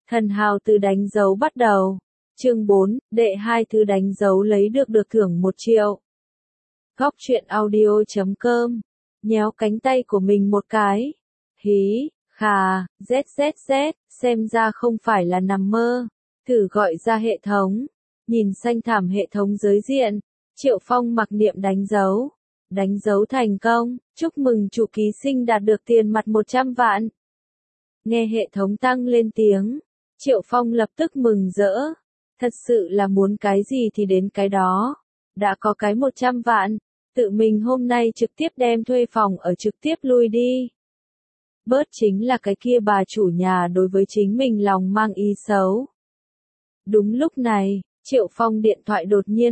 Thần hào từ đánh dấu bắt đầu. Chương 4, đệ 2 thứ đánh dấu lấy được thưởng 1 triệu. Góc truyện audio.com. Nhéo cánh tay của mình một cái. Hí, khà, zzz, xem ra không phải là nằm mơ. Thử gọi ra hệ thống. Nhìn xanh thảm hệ thống giới diện. Triệu Phong mặc niệm đánh dấu. Đánh dấu thành công, chúc mừng chủ ký sinh đạt được tiền mặt 100 vạn. Nghe hệ thống tăng lên tiếng. Triệu Phong lập tức mừng rỡ. Thật sự là muốn cái gì thì đến cái đó. Đã có cái 100 vạn. Tự mình hôm nay trực tiếp đem thuê phòng ở trực tiếp lui đi. Bớt chính là cái kia bà chủ nhà đối với chính mình lòng mang ý xấu. Đúng lúc này, Triệu Phong điện thoại đột nhiên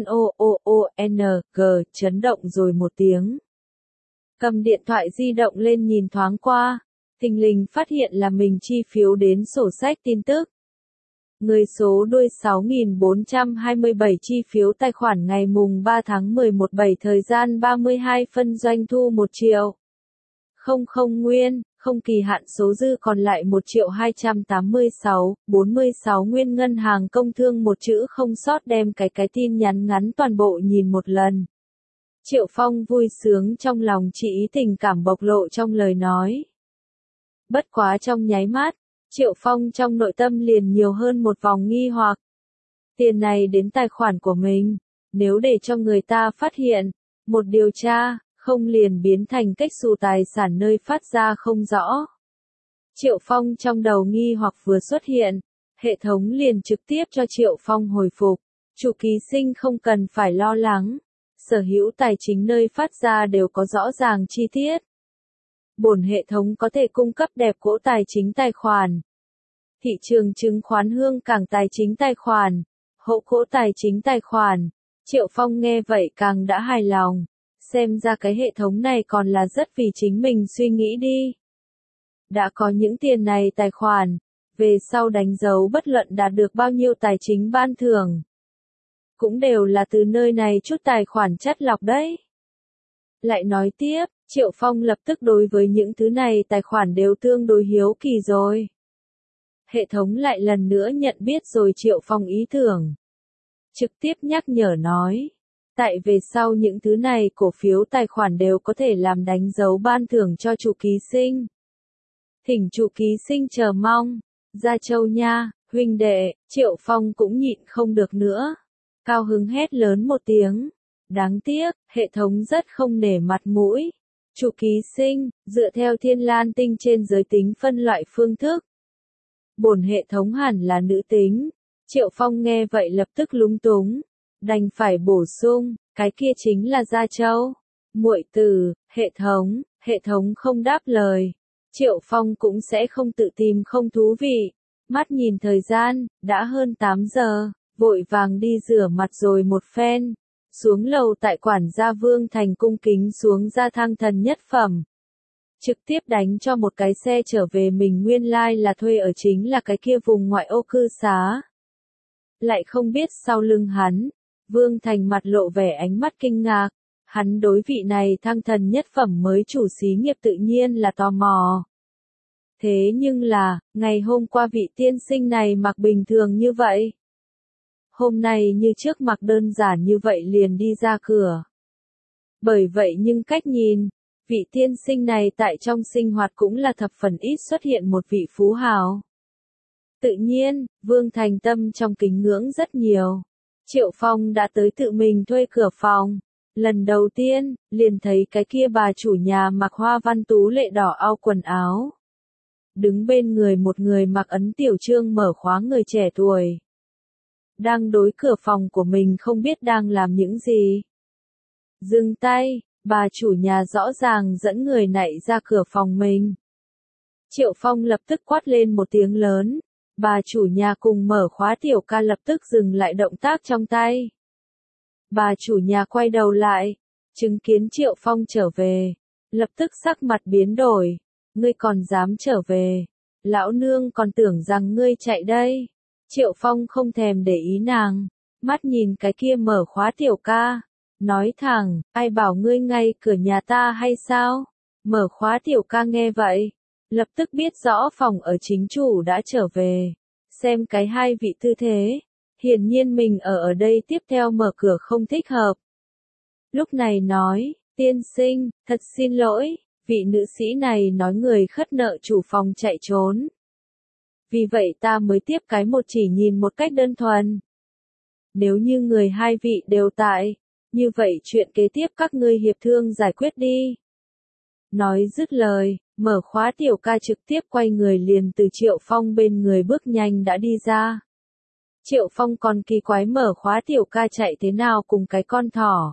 chấn động rồi một tiếng. Cầm điện thoại di động lên nhìn thoáng qua, thình lình phát hiện là mình chi phiếu đến sổ sách tin tức. Người số đuôi 6427 chi phiếu tài khoản ngày mùng 3 tháng 11 7 thời gian 32 phân doanh thu 1 triệu. 00 nguyên, không kỳ hạn số dư còn lại 1.286.46 nguyên ngân hàng công thương một chữ không sót đem cái tin nhắn ngắn toàn bộ nhìn một lần. Triệu Phong vui sướng trong lòng chỉ ý tình cảm bộc lộ trong lời nói. Bất quá trong nháy mắt, Triệu Phong trong nội tâm liền nhiều hơn một vòng nghi hoặc. Tiền này đến tài khoản của mình, nếu để cho người ta phát hiện, một điều tra, không liền biến thành cách xù tài sản nơi phát ra không rõ. Triệu Phong trong đầu nghi hoặc vừa xuất hiện, hệ thống liền trực tiếp cho Triệu Phong hồi phục. Chủ ký sinh không cần phải lo lắng, sở hữu tài chính nơi phát ra đều có rõ ràng chi tiết. Bổn hệ thống có thể cung cấp đẹp cỗ tài chính tài khoản. Thị trường chứng khoán Hương Cảng tài chính tài khoản, hộ cỗ tài chính tài khoản. Triệu Phong nghe vậy càng đã hài lòng. Xem ra cái hệ thống này còn là rất vì chính mình suy nghĩ đi. Đã có những tiền này tài khoản, về sau đánh dấu bất luận đạt được bao nhiêu tài chính ban thưởng. Cũng đều là từ nơi này chút tài khoản chất lọc đấy. Lại nói tiếp, Triệu Phong lập tức đối với những thứ này tài khoản đều tương đối hiếu kỳ rồi. Hệ thống lại lần nữa nhận biết rồi Triệu Phong ý tưởng. Trực tiếp nhắc nhở nói. Tại về sau những thứ này cổ phiếu tài khoản đều có thể làm đánh dấu ban thưởng cho chủ ký sinh. Thỉnh chủ ký sinh chờ mong. Gia Châu nha, huynh đệ, Triệu Phong cũng nhịn không được nữa. Cao hứng hét lớn một tiếng. Đáng tiếc, hệ thống rất không nể mặt mũi. Chủ ký sinh, dựa theo Thiên Lan tinh trên giới tính phân loại phương thức. Bổn hệ thống hẳn là nữ tính. Triệu Phong nghe vậy lập tức lúng túng. Đành phải bổ sung, cái kia chính là Gia Châu. Muội tử, hệ thống không đáp lời. Triệu Phong cũng sẽ không tự tìm không thú vị. Mắt nhìn thời gian, đã hơn 8 giờ, vội vàng đi rửa mặt rồi một phen. Xuống lầu tại quản gia Vương Thành cung kính xuống ra thang thần nhất phẩm. Trực tiếp đánh cho một cái xe trở về mình nguyên lai là thuê ở chính là cái kia vùng ngoại ô cư xá. Lại không biết sau lưng hắn. Vương Thành mặt lộ vẻ ánh mắt kinh ngạc, hắn đối vị này thăng thần nhất phẩm mới chủ xí nghiệp tự nhiên là tò mò. Thế nhưng là, ngày hôm qua vị tiên sinh này mặc bình thường như vậy. Hôm nay như trước mặc đơn giản như vậy liền đi ra cửa. Bởi vậy nhưng cách nhìn, vị tiên sinh này tại trong sinh hoạt cũng là thập phần ít xuất hiện một vị phú hào. Tự nhiên, Vương Thành tâm trong kính ngưỡng rất nhiều. Triệu Phong đã tới tự mình thuê cửa phòng. Lần đầu tiên, liền thấy cái kia bà chủ nhà mặc hoa văn tú lệ đỏ ao quần áo. Đứng bên người một người mặc ấn tiểu trương mở khóa người trẻ tuổi. Đang đối cửa phòng của mình không biết đang làm những gì. Dừng tay, bà chủ nhà rõ ràng dẫn người nạy ra cửa phòng mình. Triệu Phong lập tức quát lên một tiếng lớn. Bà chủ nhà cùng mở khóa tiểu ca lập tức dừng lại động tác trong tay. Bà chủ nhà quay đầu lại, chứng kiến Triệu Phong trở về, lập tức sắc mặt biến đổi. Ngươi còn dám trở về, lão nương còn tưởng rằng ngươi chạy đây. Triệu Phong không thèm để ý nàng, mắt nhìn cái kia mở khóa tiểu ca, nói thẳng, ai bảo ngươi ngay cửa nhà ta hay sao? Mở khóa tiểu ca nghe vậy, lập tức biết rõ phòng ở chính chủ đã trở về. xem cái hai vị tư thế. Hiển nhiên mình ở đây tiếp theo mở cửa không thích hợp. Lúc này nói, tiên sinh, thật xin lỗi, vị nữ sĩ này nói người khất nợ chủ phòng chạy trốn. Vì vậy ta mới tiếp cái một chỉ nhìn một cách đơn thuần. Nếu như người hai vị đều tại, như vậy chuyện kế tiếp các ngươi hiệp thương giải quyết đi. Nói dứt lời, mở khóa tiểu ca trực tiếp quay người liền từ Triệu Phong bên người bước nhanh đã đi ra. Triệu Phong còn kỳ quái mở khóa tiểu ca chạy thế nào cùng cái con thỏ.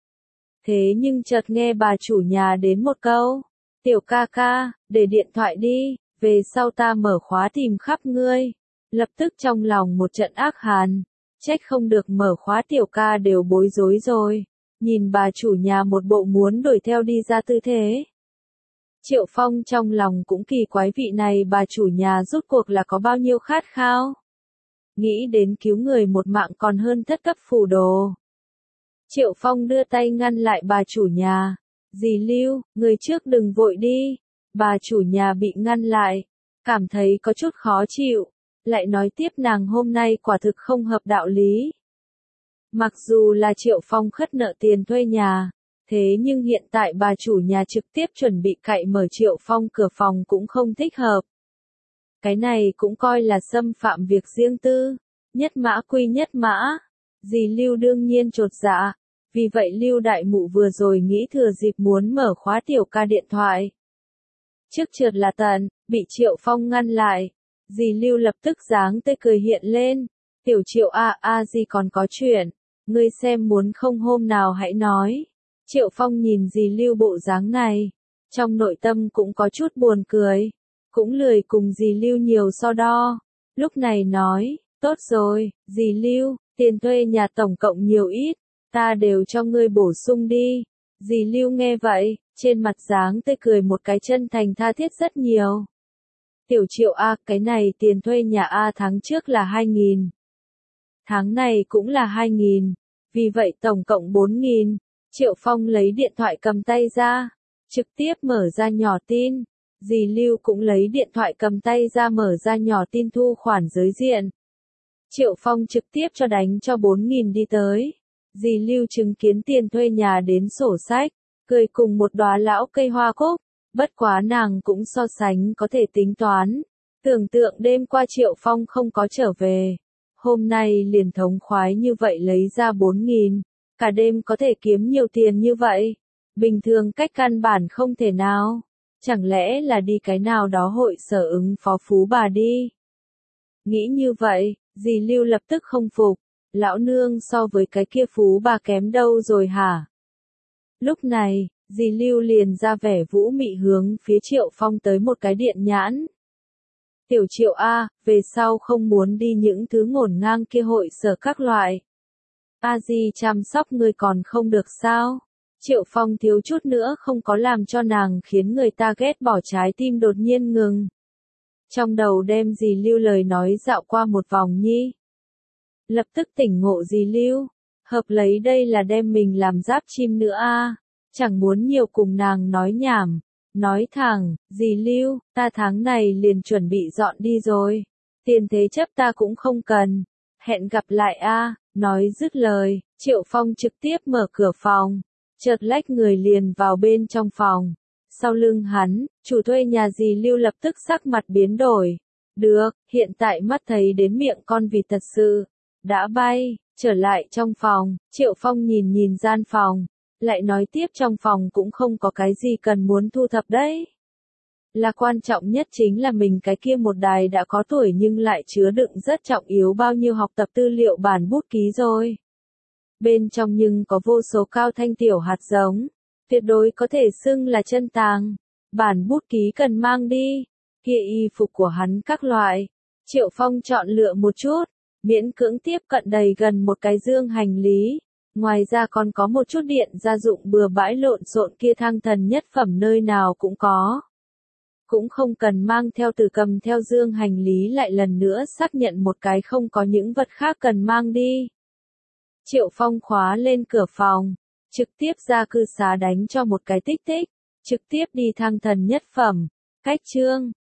Thế nhưng chợt nghe bà chủ nhà đến một câu, tiểu ca ca, để điện thoại đi, về sau ta mở khóa tìm khắp ngươi. Lập tức trong lòng một trận ác hàn, trách không được mở khóa tiểu ca đều bối rối rồi, nhìn bà chủ nhà một bộ muốn đuổi theo đi ra tư thế. Triệu Phong trong lòng cũng kỳ quái vị này bà chủ nhà rốt cuộc là có bao nhiêu khát khao. Nghĩ đến cứu người một mạng còn hơn thất cấp phù đồ. Triệu Phong đưa tay ngăn lại bà chủ nhà. Dì Lưu, người trước đừng vội đi. Bà chủ nhà bị ngăn lại, cảm thấy có chút khó chịu, lại nói tiếp nàng hôm nay quả thực không hợp đạo lý. Mặc dù là Triệu Phong khất nợ tiền thuê nhà, thế nhưng hiện tại bà chủ nhà trực tiếp chuẩn bị cậy mở Triệu Phong cửa phòng cũng không thích hợp. Cái này cũng coi là xâm phạm việc riêng tư, nhất mã quy nhất mã. Dì Lưu đương nhiên chột dạ, vì vậy Lưu đại mụ vừa rồi nghĩ thừa dịp muốn mở khóa tiểu ca điện thoại. Trước trượt là tận, bị Triệu Phong ngăn lại. Dì Lưu lập tức dáng tươi cười hiện lên. Tiểu Triệu dì còn có chuyện. Ngươi xem muốn không hôm nào hãy nói. Triệu Phong nhìn dì Lưu bộ dáng này. Trong nội tâm cũng có chút buồn cười. Cũng lười cùng dì Lưu nhiều so đo. Lúc này nói, tốt rồi, dì Lưu, tiền thuê nhà tổng cộng nhiều ít. Ta đều cho ngươi bổ sung đi. Dì Lưu nghe vậy, trên mặt dáng tươi cười một cái chân thành tha thiết rất nhiều. Tiểu Triệu cái này tiền thuê nhà tháng trước là 2.000. Tháng này cũng là 2.000. Vì vậy tổng cộng 4.000. Triệu Phong lấy điện thoại cầm tay ra, trực tiếp mở ra nhỏ tin. Dì Lưu cũng lấy điện thoại cầm tay ra mở ra nhỏ tin thu khoản giới diện. Triệu Phong trực tiếp cho đánh cho 4.000 đi tới. Dì Lưu chứng kiến tiền thuê nhà đến sổ sách, cười cùng một đóa lão cây hoa cúc, bất quá nàng cũng so sánh có thể tính toán. Tưởng tượng đêm qua Triệu Phong không có trở về, hôm nay liền thống khoái như vậy lấy ra 4.000, cả đêm có thể kiếm nhiều tiền như vậy. Bình thường cách căn bản không thể nào, chẳng lẽ là đi cái nào đó hội sở ứng phó phú bà đi. Nghĩ như vậy, dì Lưu lập tức không phục. Lão nương so với cái kia phú bà kém đâu rồi hả? Lúc này, dì Lưu liền ra vẻ vũ mị hướng phía Triệu Phong tới một cái điện nhãn. Tiểu Triệu về sau không muốn đi những thứ ngổn ngang kia hội sở các loại. Dì chăm sóc người còn không được sao? Triệu Phong thiếu chút nữa không có làm cho nàng khiến người ta ghét bỏ trái tim đột nhiên ngừng. Trong đầu đem dì Lưu lời nói dạo qua một vòng nhi. Lập tức tỉnh ngộ dì Lưu, hợp lấy đây là đem mình làm giáp chim nữa chẳng muốn nhiều cùng nàng nói nhảm, nói thẳng, dì Lưu, ta tháng này liền chuẩn bị dọn đi rồi, tiền thế chấp ta cũng không cần, hẹn gặp lại nói dứt lời, Triệu Phong trực tiếp mở cửa phòng, chợt lách người liền vào bên trong phòng, sau lưng hắn, chủ thuê nhà dì Lưu lập tức sắc mặt biến đổi, được, hiện tại mắt thấy đến miệng con vịt thật sự. Đã bay, trở lại trong phòng, Triệu Phong nhìn nhìn gian phòng, lại nói tiếp trong phòng cũng không có cái gì cần muốn thu thập đấy. Là quan trọng nhất chính là mình cái kia một đài đã có tuổi nhưng lại chứa đựng rất trọng yếu bao nhiêu học tập tư liệu bản bút ký rồi. Bên trong nhưng có vô số cao thanh tiểu hạt giống, tuyệt đối có thể xưng là chân tàng. Bản bút ký cần mang đi, kia y phục của hắn các loại. Triệu Phong chọn lựa một chút. Miễn cưỡng tiếp cận đầy gần một cái dương hành lý. Ngoài ra còn có một chút điện gia dụng bừa bãi lộn xộn kia thang thần nhất phẩm nơi nào cũng có. Cũng không cần mang theo từ cầm theo dương hành lý lại lần nữa xác nhận một cái không có những vật khác cần mang đi. Triệu Phong khóa lên cửa phòng, trực tiếp ra cư xá đánh cho một cái tích tích, trực tiếp đi thang thần nhất phẩm, cách chương.